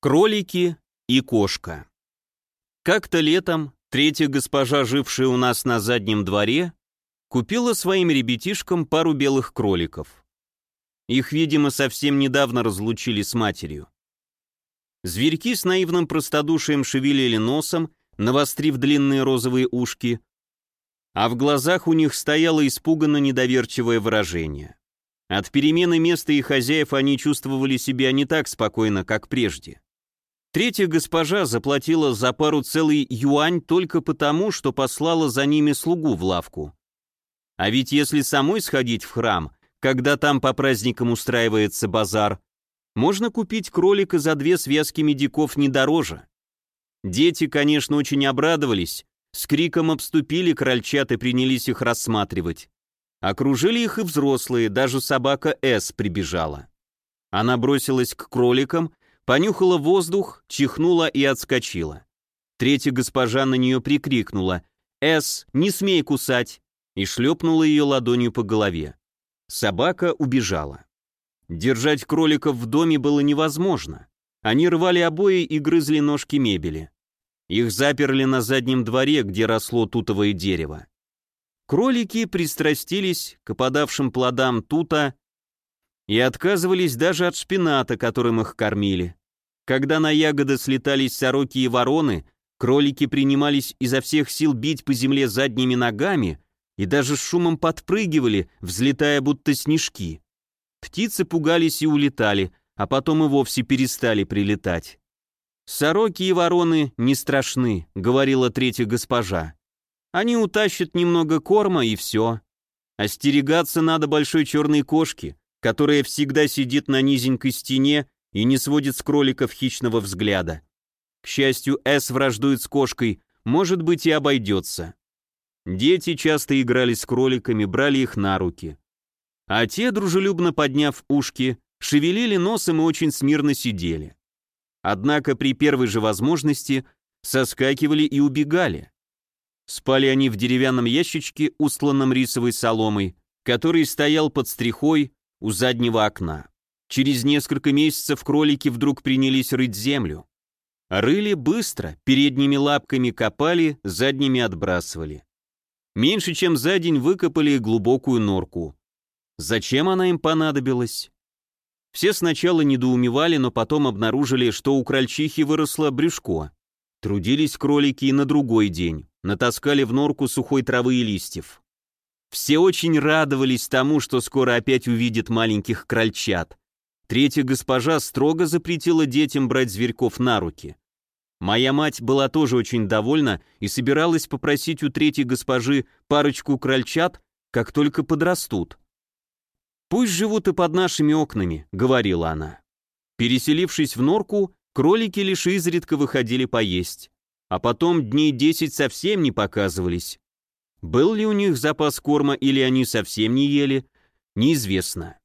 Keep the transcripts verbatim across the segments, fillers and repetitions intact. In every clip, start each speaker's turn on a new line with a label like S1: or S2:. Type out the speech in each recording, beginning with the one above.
S1: Кролики и кошка. Как-то летом третья госпожа, жившая у нас на заднем дворе, купила своим ребятишкам пару белых кроликов. Их, видимо, совсем недавно разлучили с матерью. Зверьки с наивным простодушием шевелили носом, навострив длинные розовые ушки, а в глазах у них стояло испуганно недоверчивое выражение. От перемены места и хозяев они чувствовали себя не так спокойно, как прежде. Третья госпожа заплатила за пару целый юань только потому, что послала за ними слугу в лавку. А ведь если самой сходить в храм, когда там по праздникам устраивается базар, можно купить кролика за две связки медиков не дороже. Дети, конечно, очень обрадовались, с криком обступили крольчат и принялись их рассматривать. Окружили их и взрослые, даже собака Эс прибежала. Она бросилась к кроликам, понюхала воздух, чихнула и отскочила. Третья госпожа на нее прикрикнула: «Эс, не смей кусать!» и шлепнула ее ладонью по голове. Собака убежала. Держать кроликов в доме было невозможно. Они рвали обои и грызли ножки мебели. Их заперли на заднем дворе, где росло тутовое дерево. Кролики пристрастились к опадавшим плодам тута и отказывались даже от шпината, которым их кормили. Когда на ягоды слетались сороки и вороны, кролики принимались изо всех сил бить по земле задними ногами и даже с шумом подпрыгивали, взлетая будто снежки. Птицы пугались и улетали, а потом и вовсе перестали прилетать. «Сороки и вороны не страшны», — говорила третья госпожа. «Они утащат немного корма и все. Остерегаться надо большой черной кошки, которая всегда сидит на низенькой стене и не сводит с кроликов хищного взгляда. К счастью, Эс враждует с кошкой, может быть, и обойдется». Дети часто играли с кроликами, брали их на руки. А те, дружелюбно подняв ушки, шевелили носом и очень смирно сидели. Однако при первой же возможности соскакивали и убегали. Спали они в деревянном ящичке, устланном рисовой соломой, который стоял под стрихой у заднего окна. Через несколько месяцев кролики вдруг принялись рыть землю. Рыли быстро, передними лапками копали, задними отбрасывали. Меньше чем за день выкопали глубокую норку. Зачем она им понадобилась? Все сначала недоумевали, но потом обнаружили, что у крольчихи выросло брюшко. Трудились кролики и на другой день, натаскали в норку сухой травы и листьев. Все очень радовались тому, что скоро опять увидят маленьких крольчат. Третья госпожа строго запретила детям брать зверьков на руки. Моя мать была тоже очень довольна и собиралась попросить у третьей госпожи парочку крольчат, как только подрастут. «Пусть живут и под нашими окнами», — говорила она. Переселившись в норку, кролики лишь изредка выходили поесть, а потом дней десять совсем не показывались. Был ли у них запас корма или они совсем не ели, неизвестно.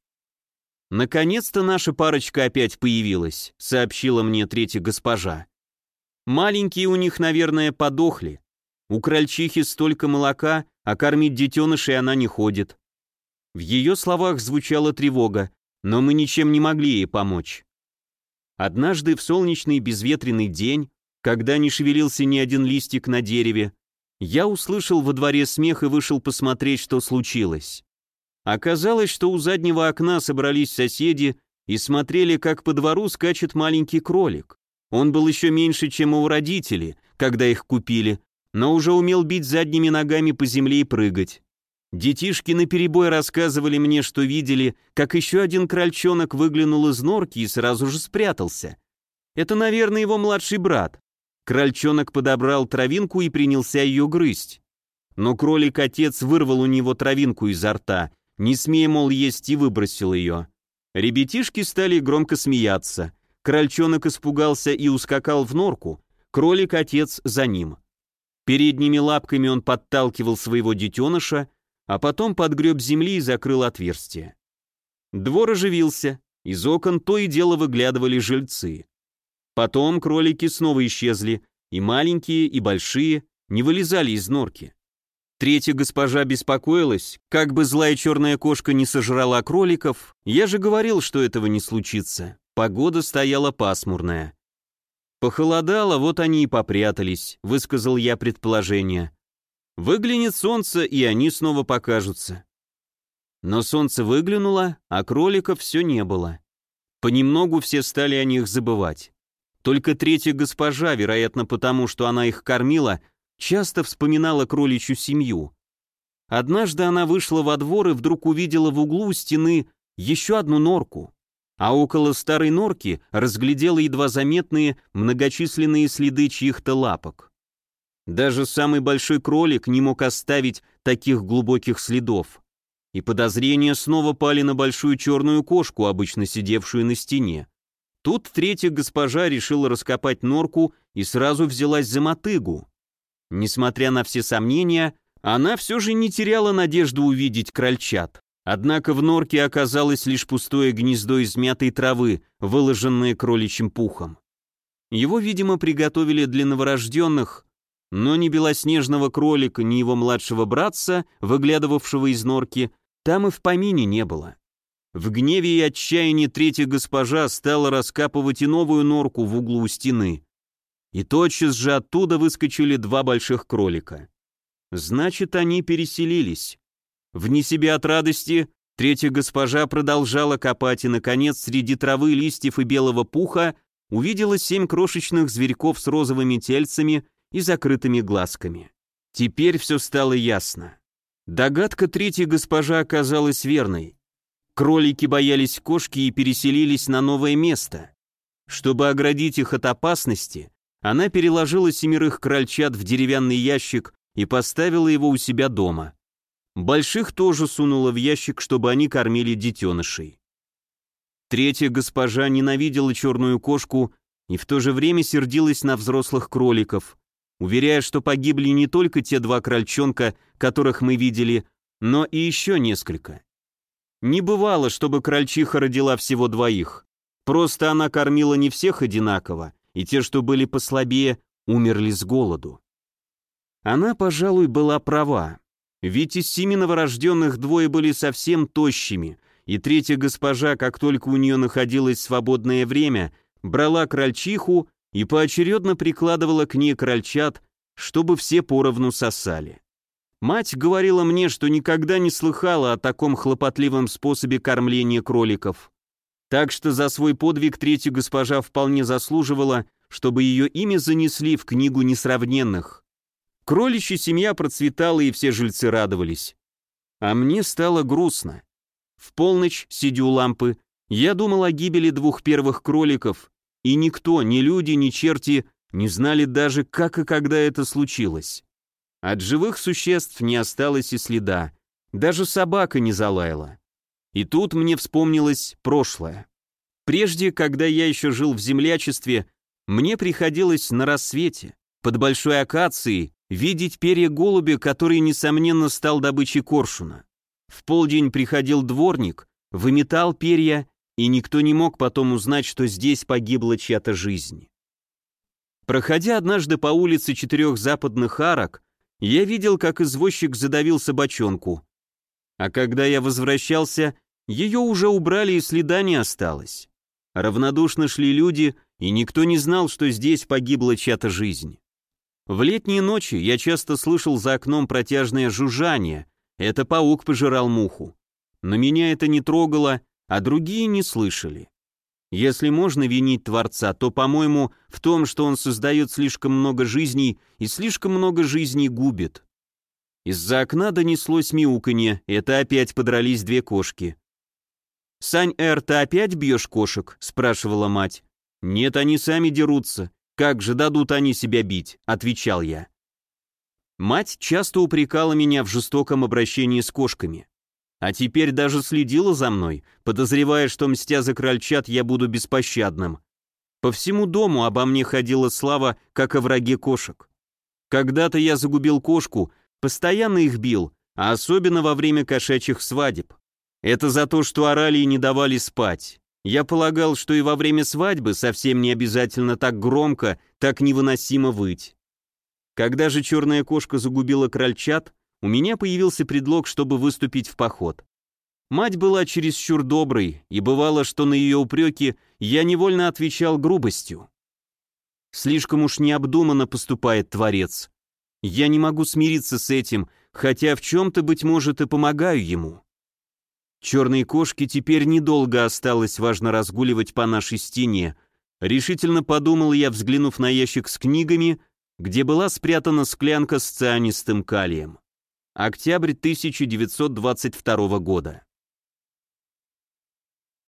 S1: «Наконец-то наша парочка опять появилась», — сообщила мне третья госпожа. «Маленькие у них, наверное, подохли. У крольчихи столько молока, а кормить детенышей она не ходит». В ее словах звучала тревога, но мы ничем не могли ей помочь. Однажды в солнечный безветренный день, когда не шевелился ни один листик на дереве, я услышал во дворе смех и вышел посмотреть, что случилось. Оказалось, что у заднего окна собрались соседи и смотрели, как по двору скачет маленький кролик. Он был еще меньше, чем у родителей, когда их купили, но уже умел бить задними ногами по земле и прыгать. Детишки наперебой рассказывали мне, что видели, как еще один крольчонок выглянул из норки и сразу же спрятался. Это, наверное, его младший брат. Крольчонок подобрал травинку и принялся ее грызть. Но кролик-отец вырвал у него травинку изо рта, не смея, мол, есть, и выбросил ее. Ребятишки стали громко смеяться. Крольчонок испугался и ускакал в норку, кролик-отец за ним. Передними лапками он подталкивал своего детеныша, а потом подгреб земли и закрыл отверстие. Двор оживился, из окон то и дело выглядывали жильцы. Потом кролики снова исчезли, и маленькие, и большие не вылезали из норки. Третья госпожа беспокоилась, как бы злая черная кошка не сожрала кроликов, я же говорил, что этого не случится. Погода стояла пасмурная. «Похолодало, вот они и попрятались», — высказал я предположение. «Выглянет солнце, и они снова покажутся». Но солнце выглянуло, а кроликов все не было. Понемногу все стали о них забывать. Только третья госпожа, вероятно потому, что она их кормила, часто вспоминала кроличью семью. Однажды она вышла во двор и вдруг увидела в углу у стены еще одну норку, а около старой норки разглядела едва заметные многочисленные следы чьих-то лапок. Даже самый большой кролик не мог оставить таких глубоких следов. И подозрения снова пали на большую черную кошку, обычно сидевшую на стене. Тут третья госпожа решила раскопать норку и сразу взялась за мотыгу. Несмотря на все сомнения, она все же не теряла надежды увидеть крольчат. Однако в норке оказалось лишь пустое гнездо из мятой травы, выложенное кроличьим пухом. Его, видимо, приготовили для новорожденных, но ни белоснежного кролика, ни его младшего братца, выглядывавшего из норки, там и в помине не было. В гневе и отчаянии третья госпожа стала раскапывать и новую норку в углу у стены. И тотчас же оттуда выскочили два больших кролика. Значит, они переселились. Вне себя от радости, третья госпожа продолжала копать и, наконец, среди травы, листьев и белого пуха увидела семь крошечных зверьков с розовыми тельцами и закрытыми глазками. Теперь все стало ясно. Догадка третьей госпожи оказалась верной. Кролики боялись кошки и переселились на новое место. Чтобы оградить их от опасности, она переложила семерых крольчат в деревянный ящик и поставила его у себя дома. Больших тоже сунула в ящик, чтобы они кормили детенышей. Третья госпожа ненавидела черную кошку и в то же время сердилась на взрослых кроликов, уверяя, что погибли не только те два крольчонка, которых мы видели, но и еще несколько. Не бывало, чтобы крольчиха родила всего двоих. Просто она кормила не всех одинаково, и те, что были послабее, умерли с голоду. Она, пожалуй, была права. Ведь из семи новорожденных двое были совсем тощими, и третья госпожа, как только у нее находилось свободное время, брала крольчиху и поочередно прикладывала к ней крольчат, чтобы все поровну сосали. Мать говорила мне, что никогда не слыхала о таком хлопотливом способе кормления кроликов. Так что за свой подвиг третья госпожа вполне заслуживала, чтобы ее имя занесли в книгу несравненных. Кроличья семья процветала, и все жильцы радовались. А мне стало грустно. В полночь, сидя у лампы, я думал о гибели двух первых кроликов, и никто, ни люди, ни черти, не знали даже, как и когда это случилось. От живых существ не осталось и следа, даже собака не залаяла. И тут мне вспомнилось прошлое. Прежде, когда я еще жил в землячестве, мне приходилось на рассвете, под большой акацией, видеть перья голубя, который, несомненно, стал добычей коршуна. В полдень приходил дворник, выметал перья, и никто не мог потом узнать, что здесь погибла чья-то жизнь. Проходя однажды по улице четырех западных арок, я видел, как извозчик задавил собачонку. А когда я возвращался, ее уже убрали и следа не осталось. Равнодушно шли люди, и никто не знал, что здесь погибла чья-то жизнь. В летние ночи я часто слышал за окном протяжное жужжание. Это паук пожирал муху. Но меня это не трогало, а другие не слышали. Если можно винить Творца, то, по-моему, в том, что он создает слишком много жизней и слишком много жизней губит. Из-за окна донеслось мяуканье, это опять подрались две кошки. «Сань-Эр, ты опять бьешь кошек?» — спрашивала мать. «Нет, они сами дерутся. Как же дадут они себя бить?» — отвечал я. Мать часто упрекала меня в жестоком обращении с кошками. А теперь даже следила за мной, подозревая, что, мстя за крольчат, я буду беспощадным. По всему дому обо мне ходила слава, как о враге кошек. Когда-то я загубил кошку, постоянно их бил, а особенно во время кошачьих свадеб. Это за то, что орали и не давали спать. Я полагал, что и во время свадьбы совсем не обязательно так громко, так невыносимо выть. Когда же черная кошка загубила крольчат, у меня появился предлог, чтобы выступить в поход. Мать была чересчур доброй, и бывало, что на ее упреки я невольно отвечал грубостью. Слишком уж необдуманно поступает Творец. Я не могу смириться с этим, хотя в чем-то, быть может, и помогаю ему. Черной кошке теперь недолго осталось важно разгуливать по нашей стене. Решительно подумал я, взглянув на ящик с книгами, где была спрятана склянка с цианистым калием. Октябрь тысяча девятьсот двадцать второго года.